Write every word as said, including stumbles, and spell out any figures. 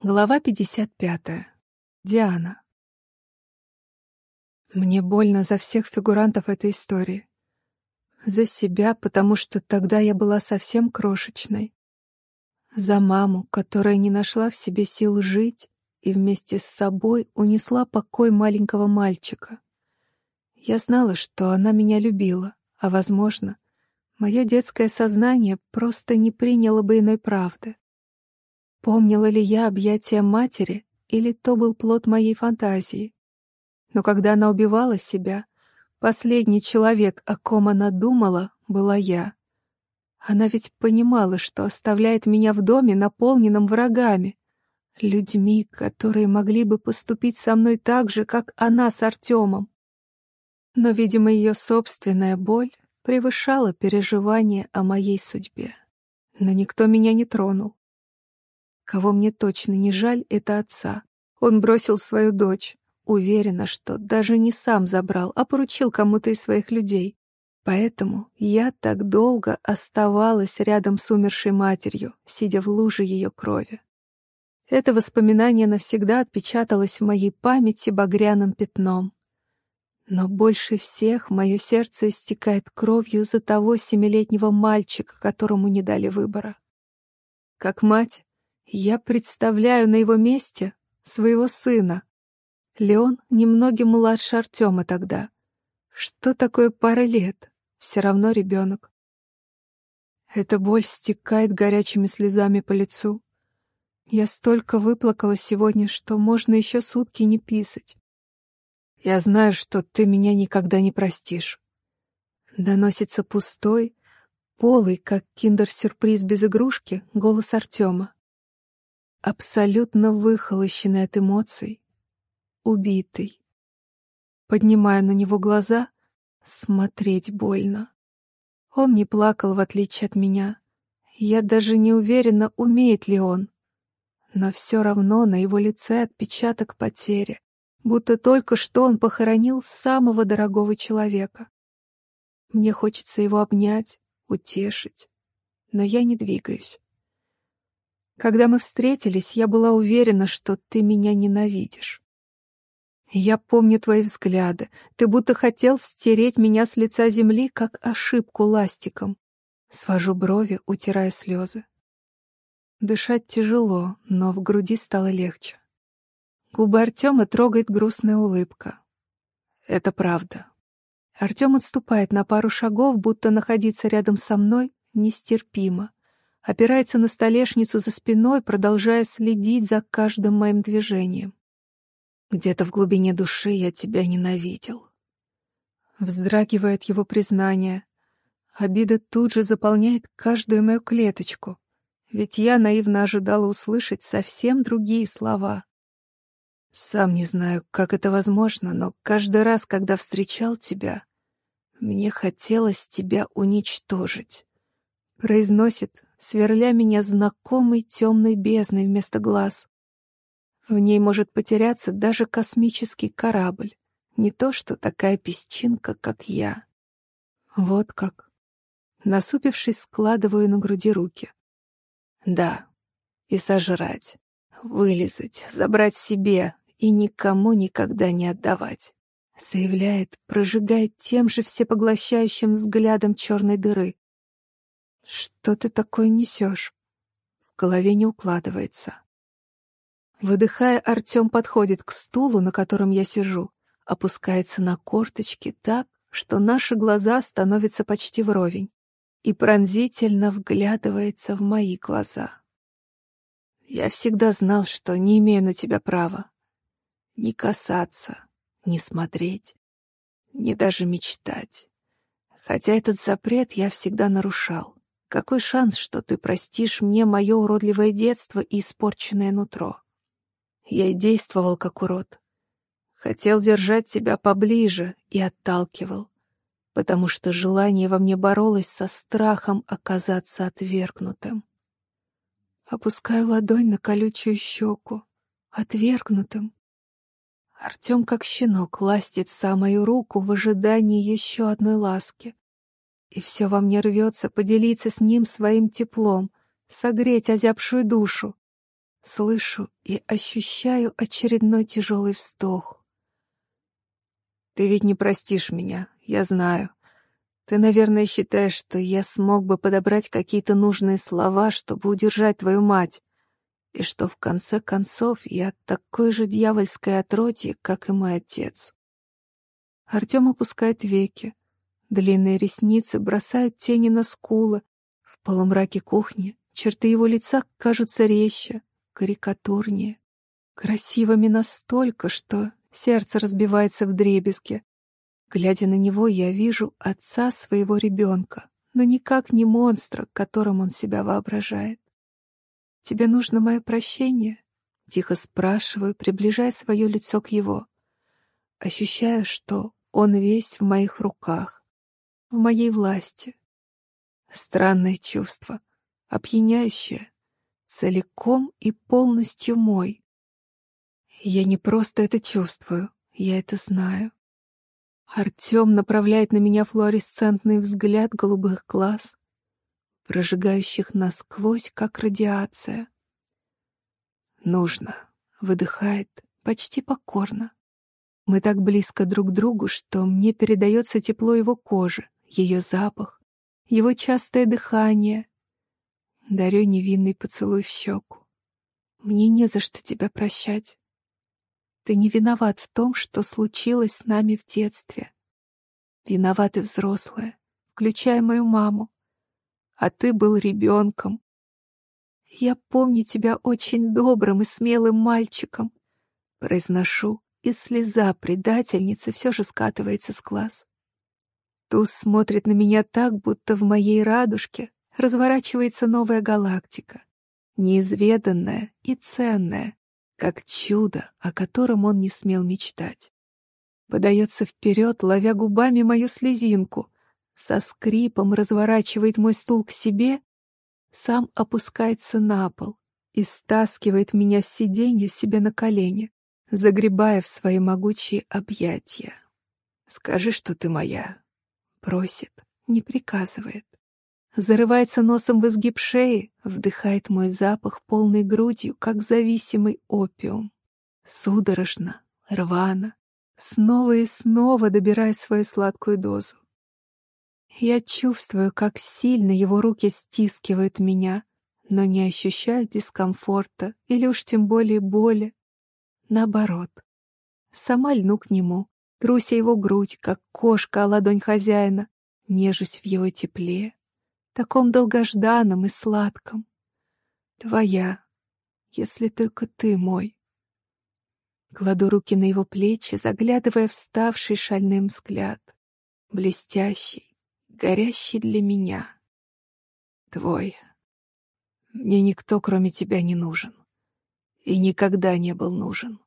Глава пятьдесят пятая. Диана. Мне больно за всех фигурантов этой истории. За себя, потому что тогда я была совсем крошечной. За маму, которая не нашла в себе сил жить и вместе с собой унесла покой маленького мальчика. Я знала, что она меня любила, а, возможно, мое детское сознание просто не приняло бы иной правды. Помнила ли я объятия матери, или то был плод моей фантазии? Но когда она убивала себя, последний человек, о ком она думала, была я. Она ведь понимала, что оставляет меня в доме, наполненном врагами, людьми, которые могли бы поступить со мной так же, как она с Артемом. Но, видимо, ее собственная боль превышала переживания о моей судьбе. Но никто меня не тронул. Кого мне точно не жаль, это отца. Он бросил свою дочь. Уверена, что даже не сам забрал, а поручил кому-то из своих людей. Поэтому я так долго оставалась рядом с умершей матерью, сидя в луже ее крови. Это воспоминание навсегда отпечаталось в моей памяти багряным пятном. Но больше всех мое сердце истекает кровью за того семилетнего мальчика, которому не дали выбора. Как мать, я представляю на его месте своего сына. Леон немногим младше Артема тогда. Что такое пара лет? Все равно ребенок. Эта боль стекает горячими слезами по лицу. Я столько выплакала сегодня, что можно еще сутки не писать. Я знаю, что ты меня никогда не простишь. Доносится пустой, полый, как киндер-сюрприз без игрушки, голос Артема. Абсолютно выхолощенный от эмоций, убитый. Поднимаю на него глаза, смотреть больно. Он не плакал, в отличие от меня. Я даже не уверена, умеет ли он. Но все равно на его лице отпечаток потери, будто только что он похоронил самого дорогого человека. Мне хочется его обнять, утешить, но я не двигаюсь. Когда мы встретились, я была уверена, что ты меня ненавидишь. Я помню твои взгляды. Ты будто хотел стереть меня с лица земли, как ошибку ластиком. Свожу брови, утирая слезы. Дышать тяжело, но в груди стало легче. Губы Артема трогает грустная улыбка. Это правда. Артем отступает на пару шагов, будто находиться рядом со мной нестерпимо. Опирается на столешницу за спиной, продолжая следить за каждым моим движением. Где-то в глубине души я тебя ненавидел. Вздрагивает его признание. Обида тут же заполняет каждую мою клеточку, ведь я наивно ожидала услышать совсем другие слова. Сам не знаю, как это возможно, но каждый раз, когда встречал тебя, мне хотелось тебя уничтожить. Произносит, сверля меня знакомой темной бездной вместо глаз. В ней может потеряться даже космический корабль, не то что такая песчинка, как я. Вот как. Насупившись, складываю на груди руки. Да, и сожрать, вылизать, забрать себе и никому никогда не отдавать. Заявляет, прожигает тем же всепоглощающим взглядом черной дыры. Что ты такое несешь? В голове не укладывается. Выдыхая, Артем подходит к стулу, на котором я сижу, опускается на корточки так, что наши глаза становятся почти вровень, и пронзительно вглядывается в мои глаза. Я всегда знал, что не имею на тебя права. Не касаться, не смотреть, не даже мечтать. Хотя этот запрет я всегда нарушал. Какой шанс, что ты простишь мне мое уродливое детство и испорченное нутро? Я и действовал как урод. Хотел держать тебя поближе и отталкивал, потому что желание во мне боролось со страхом оказаться отвергнутым. Опускаю ладонь на колючую щеку. Отвергнутым. Артем, как щенок, ластит самую руку в ожидании еще одной ласки. И все во мне рвется поделиться с ним своим теплом, согреть озябшую душу. слышу и ощущаю очередной тяжелый вздох. Ты ведь не простишь меня, я знаю. Ты, наверное, считаешь, что я смог бы подобрать какие-то нужные слова, чтобы удержать твою мать, и что в конце концов я такой же дьявольское отродье, как и мой отец. Артем опускает веки. Длинные ресницы бросают тени на скулы. В полумраке кухни черты его лица кажутся резче, карикатурнее, красивыми настолько, что сердце разбивается вдребезги. Глядя на него, я вижу отца своего ребенка, но никак не монстра, которым он себя воображает. «Тебе нужно мое прощение?» — тихо спрашиваю, приближая свое лицо к его. Ощущаю, что он весь в моих руках, в моей власти. Странное чувство, опьяняющее, целиком и полностью мой. Я не просто это чувствую, я это знаю. Артем направляет на меня флуоресцентный взгляд голубых глаз, прожигающих насквозь, как радиация. «Нужно», — выдыхает, почти покорно. Мы так близко друг к другу, что мне передается тепло его кожи, ее запах, его частое дыхание. Дарю невинный поцелуй в щеку. Мне не за что тебя прощать. Ты не виноват в том, что случилось с нами в детстве. Виноваты взрослые, включая мою маму. А ты был ребенком. Я помню тебя очень добрым и смелым мальчиком. Произношу, и слеза предательницы все же скатывается с глаз. Туз смотрит на меня так, будто в моей радужке разворачивается новая галактика, неизведанная и ценная, как чудо, о котором он не смел мечтать. Подается вперед, ловя губами мою слезинку, со скрипом разворачивает мой стул к себе, сам опускается на пол и стаскивает меня с сиденья себе на колени, загребая в свои могучие объятия. «Скажи, что ты моя», — просит, не приказывает. Зарывается носом в изгиб шеи, вдыхает мой запах полной грудью, как зависимый опиум. Судорожно, рвано, снова и снова добирая свою сладкую дозу. Я чувствую, как сильно его руки стискивают меня, но не ощущаю дискомфорта или уж тем более боли. Наоборот. Сама льну к нему, труся его грудь, как кошка о ладонь хозяина, нежусь в его тепле, таком долгожданном и сладком. Твоя, если только ты мой. Кладу руки на его плечи, заглядывая в ставший шальным взгляд, блестящий, горящий для меня. Твой. Мне никто, кроме тебя, не нужен. И никогда не был нужен.